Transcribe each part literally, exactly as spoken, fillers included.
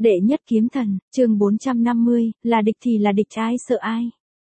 Đệ nhất kiếm thần, chương bốn trăm năm mươi, là địch thì là địch, ai sợ ai.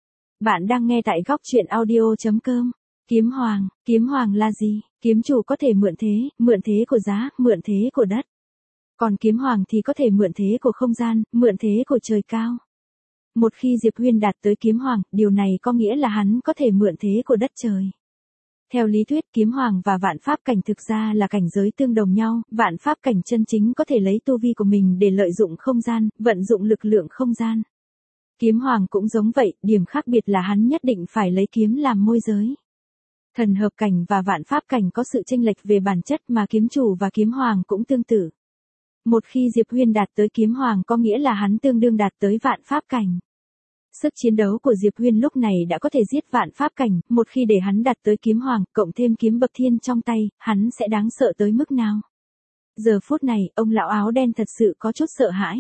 Bạn đang nghe tại góc truyện audio chấm com. Kiếm hoàng, kiếm hoàng là gì? Kiếm chủ có thể mượn thế, mượn thế của giá, mượn thế của đất. Còn kiếm hoàng thì có thể mượn thế của không gian, mượn thế của trời cao. Một khi Diệp Huyên đạt tới kiếm hoàng, điều này có nghĩa là hắn có thể mượn thế của đất trời. Theo lý thuyết, kiếm hoàng và vạn pháp cảnh thực ra là cảnh giới tương đồng nhau, vạn pháp cảnh chân chính có thể lấy tu vi của mình để lợi dụng không gian, vận dụng lực lượng không gian. Kiếm hoàng cũng giống vậy, điểm khác biệt là hắn nhất định phải lấy kiếm làm môi giới. Thần hợp cảnh và vạn pháp cảnh có sự chênh lệch về bản chất mà kiếm chủ và kiếm hoàng cũng tương tự. Một khi Diệp Huyên đạt tới kiếm hoàng có nghĩa là hắn tương đương đạt tới vạn pháp cảnh. Sức chiến đấu của Diệp Huyên lúc này đã có thể giết vạn pháp cảnh, một khi để hắn đạt tới kiếm hoàng, cộng thêm kiếm bậc thiên trong tay, hắn sẽ đáng sợ tới mức nào. Giờ phút này, ông lão áo đen thật sự có chút sợ hãi.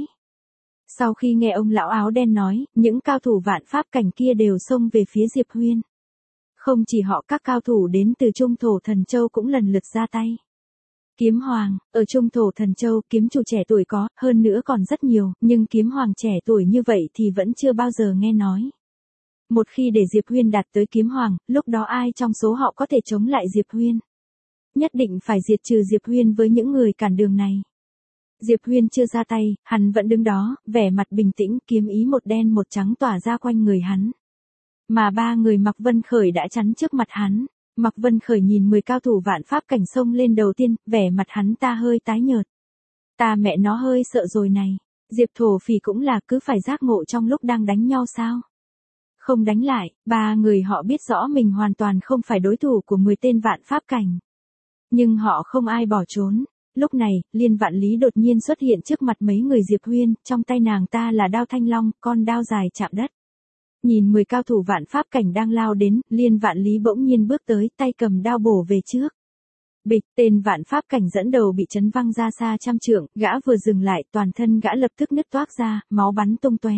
Sau khi nghe ông lão áo đen nói, những cao thủ vạn pháp cảnh kia đều xông về phía Diệp Huyên. Không chỉ họ, các cao thủ đến từ Trung Thổ Thần Châu cũng lần lượt ra tay. Kiếm hoàng, ở Trung Thổ Thần Châu, kiếm chủ trẻ tuổi có, hơn nữa còn rất nhiều, nhưng kiếm hoàng trẻ tuổi như vậy thì vẫn chưa bao giờ nghe nói. Một khi để Diệp Huyên đạt tới kiếm hoàng, lúc đó ai trong số họ có thể chống lại Diệp Huyên? Nhất định phải diệt trừ Diệp Huyên với những người cản đường này. Diệp Huyên chưa ra tay, hắn vẫn đứng đó, vẻ mặt bình tĩnh, kiếm ý một đen một trắng tỏa ra quanh người hắn. Mà ba người Mạc Vân Khởi đã chắn trước mặt hắn. Mạc Vân Khởi nhìn mười cao thủ vạn pháp cảnh xông lên đầu tiên, vẻ mặt hắn ta hơi tái nhợt. Ta mẹ nó hơi sợ rồi này. Diệp Thổ Phỉ cũng là cứ phải giác ngộ trong lúc đang đánh nhau sao? Không đánh lại, ba người họ biết rõ mình hoàn toàn không phải đối thủ của mười tên vạn pháp cảnh. Nhưng họ không ai bỏ trốn. Lúc này, Liên Vạn Lý đột nhiên xuất hiện trước mặt mấy người Diệp Huyên, trong tay nàng ta là đao thanh long, con đao dài chạm đất. Nhìn mười cao thủ vạn pháp cảnh đang lao đến, Liên Vạn Lý bỗng nhiên bước tới, tay cầm đao bổ về trước. Bịch, tên vạn pháp cảnh dẫn đầu bị chấn văng ra xa trăm trượng, gã vừa dừng lại, toàn thân gã lập tức nứt toác ra, máu bắn tung tóe.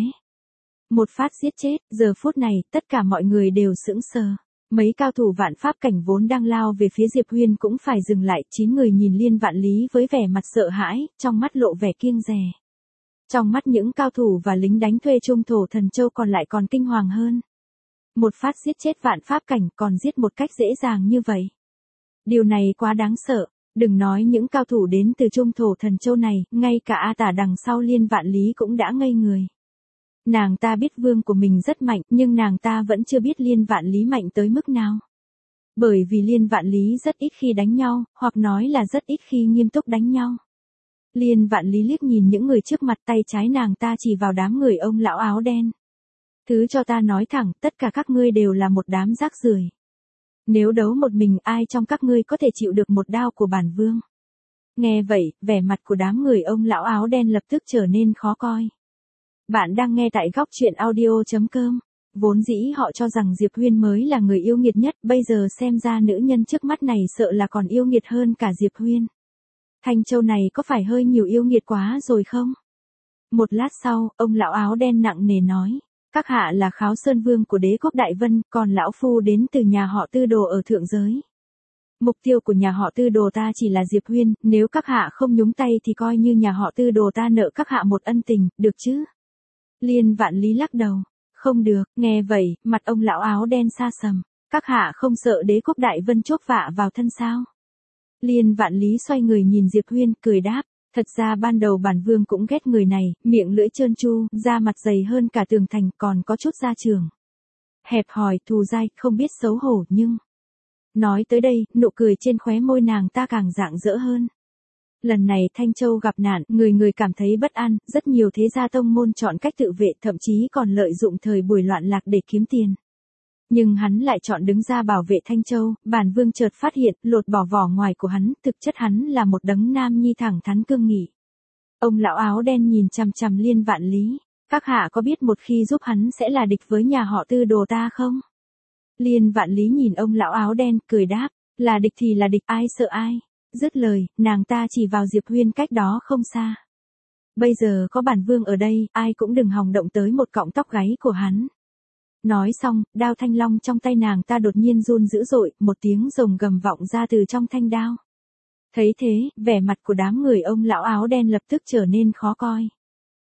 Một phát giết chết, giờ phút này, tất cả mọi người đều sững sờ. Mấy cao thủ vạn pháp cảnh vốn đang lao về phía Diệp Huyên cũng phải dừng lại, chín người nhìn Liên Vạn Lý với vẻ mặt sợ hãi, trong mắt lộ vẻ kiêng dè. Trong mắt những cao thủ và lính đánh thuê Trung Thổ Thần Châu còn lại còn kinh hoàng hơn. Một phát giết chết vạn pháp cảnh còn giết một cách dễ dàng như vậy. Điều này quá đáng sợ, đừng nói những cao thủ đến từ Trung Thổ Thần Châu này, ngay cả A Tả đằng sau Liên Vạn Lý cũng đã ngây người. Nàng ta biết vương của mình rất mạnh, nhưng nàng ta vẫn chưa biết Liên Vạn Lý mạnh tới mức nào. Bởi vì Liên Vạn Lý rất ít khi đánh nhau, hoặc nói là rất ít khi nghiêm túc đánh nhau. Liên Vạn Lý liếc nhìn những người trước mặt, tay trái nàng ta chỉ vào đám người ông lão áo đen. Thứ cho ta nói thẳng, tất cả các ngươi đều là một đám rác rưởi. Nếu đấu một mình, ai trong các ngươi có thể chịu được một đao của bản vương? Nghe vậy, vẻ mặt của đám người ông lão áo đen lập tức trở nên khó coi. Bạn đang nghe tại góc truyện audio chấm com. Vốn dĩ họ cho rằng Diệp Huyên mới là người yêu nghiệt nhất, bây giờ xem ra nữ nhân trước mắt này sợ là còn yêu nghiệt hơn cả Diệp Huyên. Thanh Châu này có phải hơi nhiều yêu nghiệt quá rồi không? Một lát sau, ông lão áo đen nặng nề nói. Các hạ là Kháo Sơn Vương của đế quốc Đại Vân, còn lão phu đến từ nhà họ Tư Đồ ở thượng giới. Mục tiêu của nhà họ Tư Đồ ta chỉ là Diệp Huyên, nếu các hạ không nhúng tay thì coi như nhà họ Tư Đồ ta nợ các hạ một ân tình, được chứ? Liên Vạn Lý lắc đầu. Không được, nghe vậy, mặt ông lão áo đen xa sầm. Các hạ không sợ đế quốc Đại Vân chuốc vạ vào thân sao? Liên Vạn Lý xoay người nhìn Diệp Huyên, cười đáp. Thật ra ban đầu bản vương cũng ghét người này, miệng lưỡi trơn tru, da mặt dày hơn cả tường thành, còn có chút da trường. Hẹp hòi, thù dai, không biết xấu hổ nhưng... Nói tới đây, nụ cười trên khóe môi nàng ta càng rạng rỡ hơn. Lần này Thanh Châu gặp nạn, người người cảm thấy bất an, rất nhiều thế gia tông môn chọn cách tự vệ, thậm chí còn lợi dụng thời buổi loạn lạc để kiếm tiền. Nhưng hắn lại chọn đứng ra bảo vệ Thanh Châu, bản vương chợt phát hiện, lột bỏ vỏ ngoài của hắn, thực chất hắn là một đấng nam nhi thẳng thắn cương nghị. Ông lão áo đen nhìn chằm chằm Liên Vạn Lý, các hạ có biết một khi giúp hắn sẽ là địch với nhà họ Tư Đồ ta không? Liên Vạn Lý nhìn ông lão áo đen, cười đáp, là địch thì là địch, ai sợ ai? Dứt lời, nàng ta chỉ vào Diệp Huyên cách đó không xa. Bây giờ có bản vương ở đây, ai cũng đừng hòng động tới một cọng tóc gáy của hắn. Nói xong, đao thanh long trong tay nàng ta đột nhiên run dữ dội, một tiếng rồng gầm vọng ra từ trong thanh đao. Thấy thế, vẻ mặt của đám người ông lão áo đen lập tức trở nên khó coi.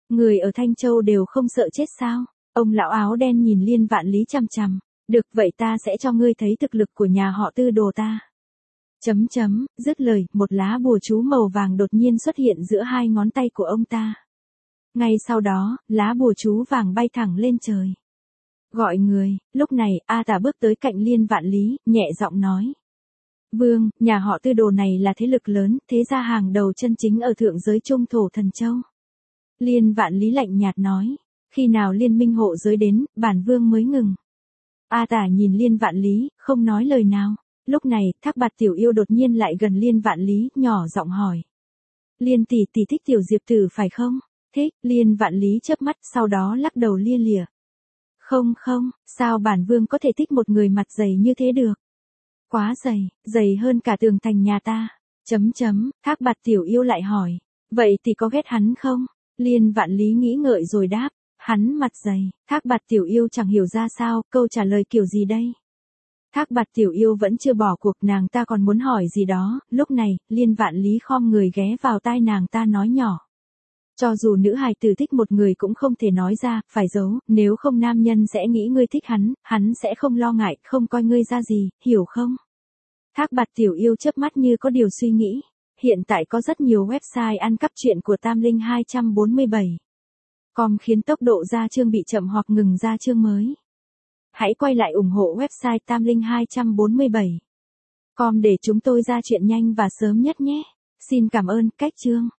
Người ở Thanh Châu đều không sợ chết sao? Ông lão áo đen nhìn Liên Vạn Lý chằm chằm. Được vậy ta sẽ cho ngươi thấy thực lực của nhà họ Tư đồ ta. Chấm chấm, dứt lời, một lá bùa chú màu vàng đột nhiên xuất hiện giữa hai ngón tay của ông ta. Ngay sau đó, lá bùa chú vàng bay thẳng lên trời. Gọi người, lúc này, A Tả bước tới cạnh Liên Vạn Lý, nhẹ giọng nói. Vương, nhà họ Tư đồ này là thế lực lớn, thế gia hàng đầu chân chính ở thượng giới Trung Thổ Thần Châu. Liên Vạn Lý lạnh nhạt nói, khi nào liên minh hộ giới đến, bản vương mới ngừng. A Tả nhìn Liên Vạn Lý, không nói lời nào. Lúc này, Thác Bạt Tiểu Yêu đột nhiên lại gần Liên Vạn Lý, nhỏ giọng hỏi. Liên tỷ tỷ thích Tiểu Diệp Tử phải không? Thích, Liên Vạn Lý chớp mắt, sau đó lắc đầu lia lịa. Không không, sao bản vương có thể thích một người mặt dày như thế được? Quá dày, dày hơn cả tường thành nhà ta. Chấm chấm, Thác Bạt Tiểu Yêu lại hỏi. Vậy thì có ghét hắn không? Liên Vạn Lý nghĩ ngợi rồi đáp. Hắn mặt dày, Thác Bạt Tiểu Yêu chẳng hiểu ra sao, câu trả lời kiểu gì đây? Thác Bạt Tiểu Yêu vẫn chưa bỏ cuộc, nàng ta còn muốn hỏi gì đó, lúc này, Liên Vạn Lý khom người ghé vào tai nàng ta nói nhỏ. Cho dù nữ hài tử thích một người cũng không thể nói ra, phải giấu, nếu không nam nhân sẽ nghĩ ngươi thích hắn, hắn sẽ không lo ngại, không coi ngươi ra gì, hiểu không? Thác Bạt Tiểu Yêu chớp mắt như có điều suy nghĩ. Hiện tại có rất nhiều website ăn cắp truyện của Tam Linh hai bốn bảy. Com khiến tốc độ ra chương bị chậm hoặc ngừng ra chương mới. Hãy quay lại ủng hộ website Tam Linh hai bốn bảy. Com để chúng tôi ra chuyện nhanh và sớm nhất nhé. Xin cảm ơn, cách chương.